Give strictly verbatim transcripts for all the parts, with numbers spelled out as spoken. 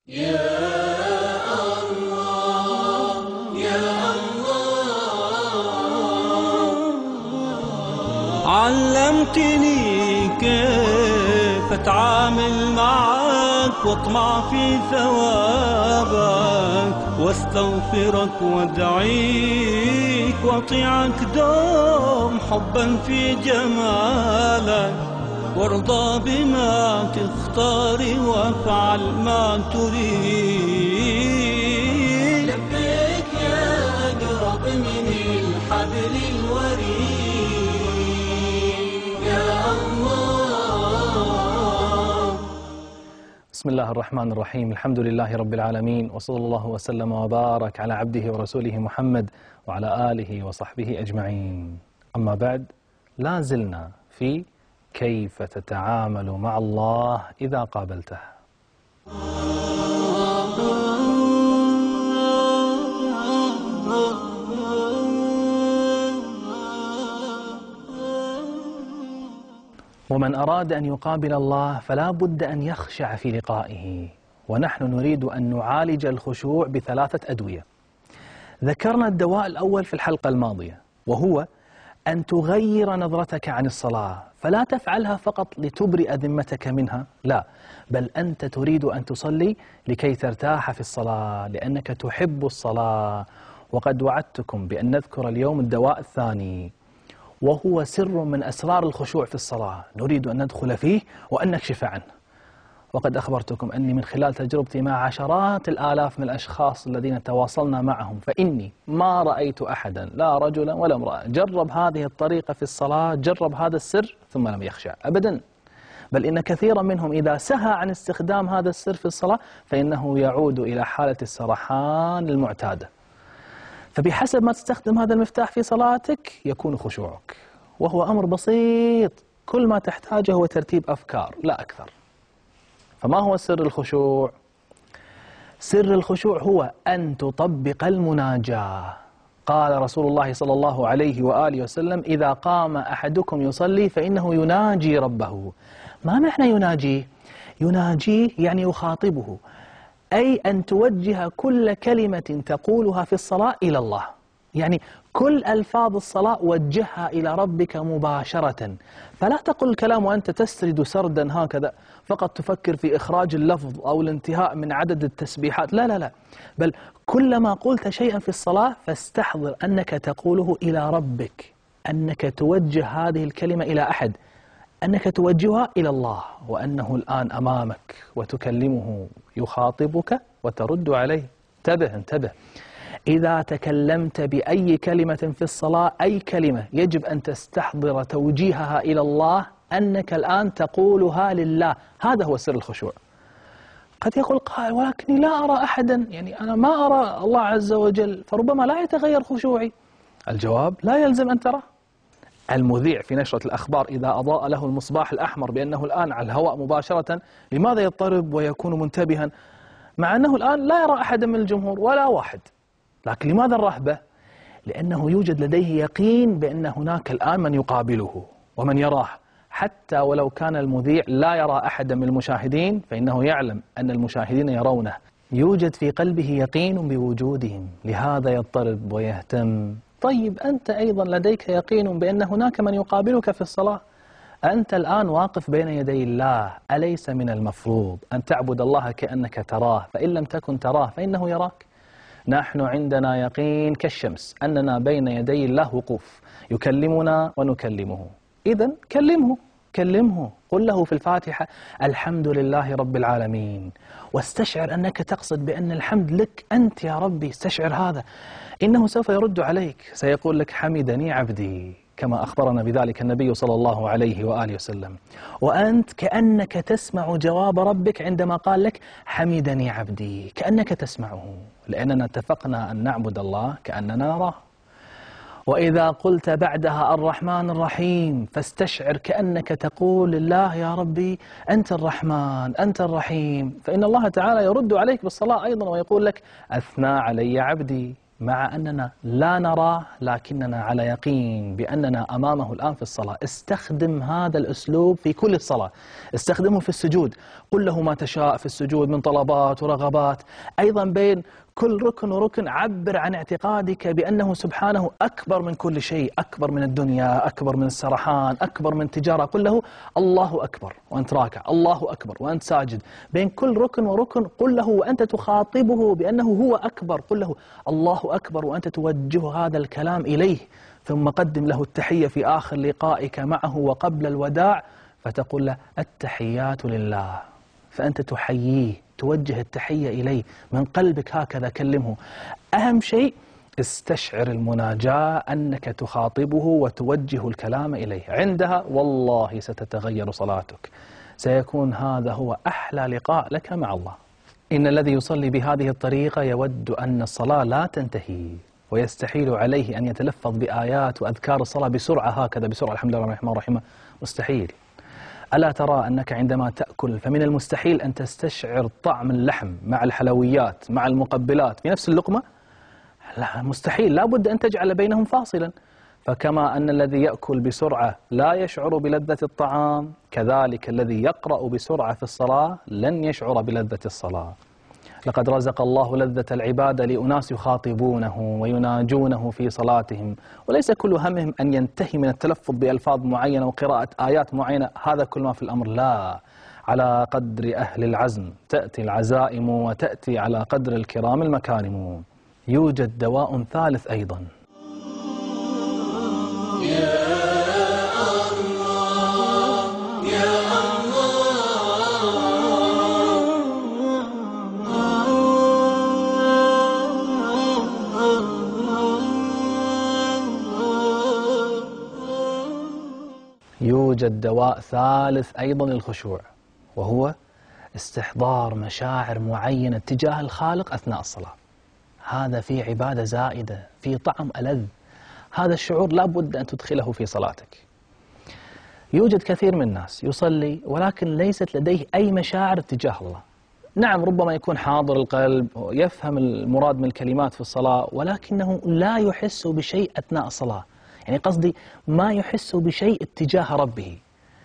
يا الله يا الله، علمتني كيف اتعامل معك واطمع في ثوابك واستغفرك وادعيك واطيعك دوم حبا في جمالك، وارضى بما تختار وافعل ما تريد. لبيك يا أقرب من الحبل الوريد يا الله. بسم الله الرحمن الرحيم، الحمد لله رب العالمين، وصلى الله وسلم وبارك على عبده ورسوله محمد وعلى آله وصحبه أجمعين. أما بعد، لا زلنا في كيف تتعامل مع الله إذا قابلته. ومن أراد أن يقابل الله فلا بد أن يخشع في لقائه، ونحن نريد أن نعالج الخشوع بثلاثة أدوية. ذكرنا الدواء الأول في الحلقة الماضية، وهو أن تغير نظرتك عن الصلاة، فلا تفعلها فقط لتبرئ ذمتك منها، لا، بل أنت تريد أن تصلي لكي ترتاح في الصلاة لأنك تحب الصلاة. وقد وعدتكم بأن نذكر اليوم الدواء الثاني، وهو سر من أسرار الخشوع في الصلاة، نريد أن ندخل فيه وأن نكشف عنه. وقد أخبرتكم أني من خلال تجربتي مع عشرات الآلاف من الأشخاص الذين تواصلنا معهم، فإني ما رأيت أحدا لا رجلا ولا امرأة جرب هذه الطريقة في الصلاة، جرب هذا السر ثم لم يخشع أبدا، بل إن كثيرا منهم إذا سهى عن استخدام هذا السر في الصلاة فإنه يعود إلى حالة السرحان المعتادة. فبحسب ما تستخدم هذا المفتاح في صلاتك يكون خشوعك، وهو أمر بسيط، كل ما تحتاجه هو ترتيب أفكار لا أكثر. فما هو سر الخشوع؟ سر الخشوع هو أن تطبق المناجاة. قال رسول الله صلى الله عليه وآله وسلم: إذا قام أحدكم يصلي فإنه يناجي ربه. ما معنى يناجيه؟ يناجيه يعني يخاطبه، أي أن توجه كل كلمة تقولها في الصلاة إلى الله، يعني كل ألفاظ الصلاة وجهها إلى ربك مباشرة، فلا تقل الكلام وأنت تسرد سردا هكذا فقط تفكر في إخراج اللفظ أو الانتهاء من عدد التسبيحات، لا لا لا، بل كلما قلت شيئا في الصلاة فاستحضر أنك تقوله إلى ربك، أنك توجه هذه الكلمة إلى أحد، أنك توجهها إلى الله، وأنه الآن أمامك وتكلمه، يخاطبك وترد عليه. انتبه انتبه، إذا تكلمت بأي كلمة في الصلاة، أي كلمة، يجب أن تستحضر توجيهها إلى الله، أنك الآن تقولها لله. هذا هو سر الخشوع. قد يقول قائل: ولكني لا أرى أحدا، يعني أنا ما أرى الله عز وجل، فربما لا يتغير خشوعي. الجواب: لا يلزم أن ترى. المذيع في نشرة الأخبار إذا أضاء له المصباح الأحمر بأنه الآن على الهواء مباشرة، لماذا يضطرب ويكون منتبها مع أنه الآن لا يرى أحدا من الجمهور ولا واحد؟ لكن لماذا الرهبة؟ لأنه يوجد لديه يقين بأن هناك الآن من يقابله ومن يراه، حتى ولو كان المذيع لا يرى أحدا من المشاهدين فإنه يعلم أن المشاهدين يرونه، يوجد في قلبه يقين بوجودهم، لهذا يضطرب ويهتم. طيب أنت أيضا لديك يقين بأن هناك من يقابلك في الصلاة، أنت الآن واقف بين يدي الله، أليس من المفروض أن تعبد الله كأنك تراه؟ فإن لم تكن تراه فإنه يراك. نحن عندنا يقين كالشمس أننا بين يدي الله وقوف، يكلمنا ونكلمه، إذن كلمه كلمه، قل له في الفاتحة: الحمد لله رب العالمين، واستشعر أنك تقصد بأن الحمد لك أنت يا ربي، استشعر هذا، إنه سوف يرد عليك، سيقول لك: حمدني عبدي، كما أخبرنا بذلك النبي صلى الله عليه وآله وسلم. وأنت كأنك تسمع جواب ربك عندما قال لك: حمدني عبدي، كأنك تسمعه، لأننا اتفقنا أن نعبد الله كأننا نراه. وإذا قلت بعدها الرحمن الرحيم فاستشعر كأنك تقول لله: يا ربي أنت الرحمن أنت الرحيم، فإن الله تعالى يرد عليك بالصلاة أيضا ويقول لك: أثنى علي عبدي، مع أننا لا نراه لكننا على يقين بأننا أمامه الآن في الصلاة. استخدم هذا الأسلوب في كل الصلاة، استخدمه في السجود، قل له ما تشاء في السجود من طلبات ورغبات. أيضا بين كل ركن وركن عبر عن اعتقادك بأنه سبحانه أكبر من كل شيء، أكبر من الدنيا، أكبر من السرحان، أكبر من التجارة. قل له الله أكبر وأنت راكع، الله أكبر وأنت ساجد. بين كل ركن وركن قل له وأنت تخاطبه بأنه هو أكبر، قل له الله أكبر وأنت توجه هذا الكلام إليه. ثم قدم له التحية في آخر لقائك معه وقبل الوداع، فتقول له التحيات لله، فأنت تحييه، توجه التحية إليه من قلبك، هكذا كلمه. أهم شيء استشعر المناجاة أنك تخاطبه وتوجه الكلام إليه. عندها والله ستتغير صلاتك، سيكون هذا هو أحلى لقاء لك مع الله. إن الذي يصلي بهذه الطريقة يود أن الصلاة لا تنتهي، ويستحيل عليه أن يتلفظ بآيات وأذكار الصلاة بسرعة، هكذا بسرعة الحمد لله الرحمن الرحيم، مستحيل. ألا ترى أنك عندما تأكل فمن المستحيل أن تستشعر طعم اللحم مع الحلويات مع المقبلات في نفس اللقمة؟ لا، مستحيل، لا بد أن تجعل بينهم فاصلا. فكما أن الذي يأكل بسرعة لا يشعر بلذة الطعام، كذلك الذي يقرأ بسرعة في الصلاة لن يشعر بلذة الصلاة. لقد رزق الله لذة العبادة لأناس يخاطبونه ويناجونه في صلاتهم، وليس كل همهم أن ينتهي من التلفظ بألفاظ معينة وقراءة آيات معينة، هذا كل ما في الأمر. لا، على قدر أهل العزم تأتي العزائم، وتأتي على قدر الكرام المكارم. يوجد دواء ثالث أيضا. يوجد دواء ثالث أيضا للخشوع، وهو استحضار مشاعر معينة تجاه الخالق أثناء الصلاة. هذا في عبادة زائدة، في طعم ألذ. هذا الشعور لا بد أن تدخله في صلاتك. يوجد كثير من الناس يصلي ولكن ليست لديه أي مشاعر تجاه الله. نعم، ربما يكون حاضر القلب، يفهم المراد من الكلمات في الصلاة، ولكنه لا يحس بشيء أثناء الصلاة. يعني قصدي ما يحس بشيء اتجاه ربه.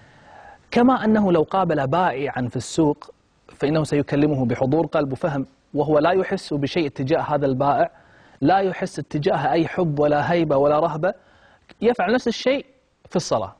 كما أنه لو قابل بائعا في السوق فإنه سيكلمه بحضور قلب وفهم، وهو لا يحس بشيء اتجاه هذا البائع، لا يحس اتجاه أي حب ولا هيبة ولا رهبة. يفعل نفس الشيء في الصلاة.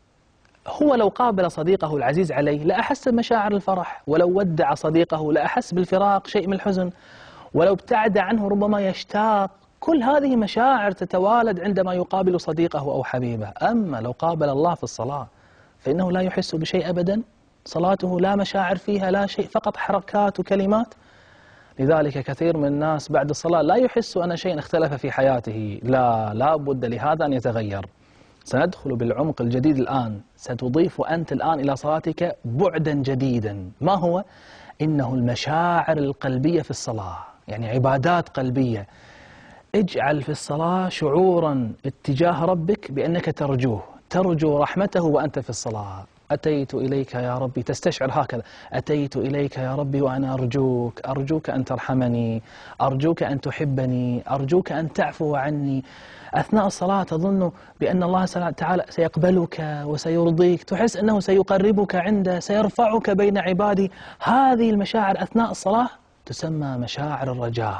هو لو قابل صديقه العزيز عليه لأحس بمشاعر الفرح، ولو ودع صديقه لأحس بالفراق شيء من الحزن، ولو ابتعد عنه ربما يشتاق. كل هذه مشاعر تتوالد عندما يقابل صديقه أو حبيبه. أما لو قابل الله في الصلاة فإنه لا يحس بشيء أبدا، صلاته لا مشاعر فيها، لا شيء، فقط حركات وكلمات. لذلك كثير من الناس بعد الصلاة لا يحس أن شيء اختلف في حياته. لا لا بد لهذا أن يتغير. سندخل بالعمق الجديد الآن. ستضيف أنت الآن إلى صلاتك بعدا جديدا. ما هو؟ إنه المشاعر القلبية في الصلاة، يعني عبادات قلبية. اجعل في الصلاة شعورا اتجاه ربك بأنك ترجوه، ترجو رحمته وأنت في الصلاة. أتيت إليك يا ربي، تستشعر هكذا: أتيت إليك يا ربي وأنا أرجوك، أرجوك أن ترحمني، أرجوك أن تحبني، أرجوك أن تعفو عني. أثناء الصلاة تظن بأن الله تعالى سيقبلك وسيرضيك، تحس أنه سيقربك عنده، سيرفعك بين عبادي. هذه المشاعر أثناء الصلاة تسمى مشاعر الرجاء.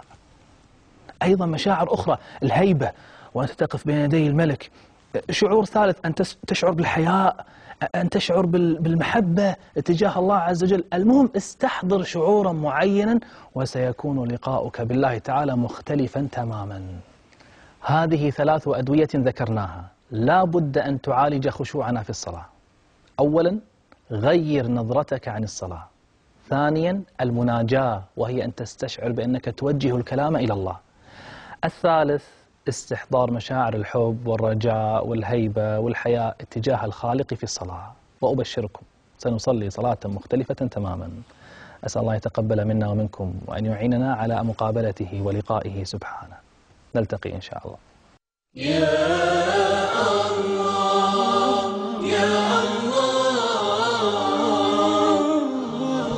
أيضا مشاعر أخرى: الهيبة وأنت تقف بين يدي الملك. شعور ثالث: أن تشعر بالحياء، أن تشعر بالمحبة اتجاه الله عز وجل. المهم استحضر شعورا معينا وسيكون لقاؤك بالله تعالى مختلفا تماما. هذه ثلاث أدوية ذكرناها لا بد أن تعالج خشوعنا في الصلاة. أولا، غير نظرتك عن الصلاة. ثانيا، المناجاة، وهي أن تستشعر بأنك توجه الكلام إلى الله. الثالث، استحضار مشاعر الحب والرجاء والهيبة والحياء اتجاه الخالق في الصلاة. وأبشركم سنصلي صلاة مختلفة تماما. أسأل الله يتقبل منا ومنكم وأن يعيننا على مقابلته ولقائه سبحانه. نلتقي إن شاء الله. يا الله يا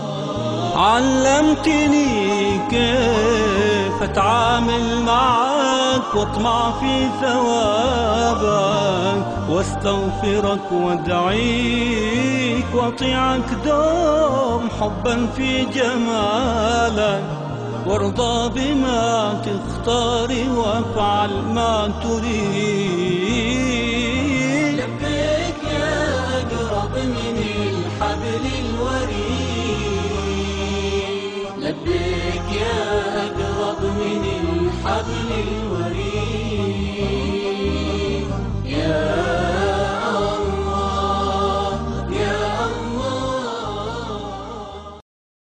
الله، علمتني كيف أتعامل معك رضاك واطمع في ثوابك، واستغفرك وادعيك واطيعك دوم حبا في جمالك، وارضى بما تختار وافعل ما تريد. لبيك يا أقرب من الحبل الوريد، لبيك يا أقرب من الحبل الوريد.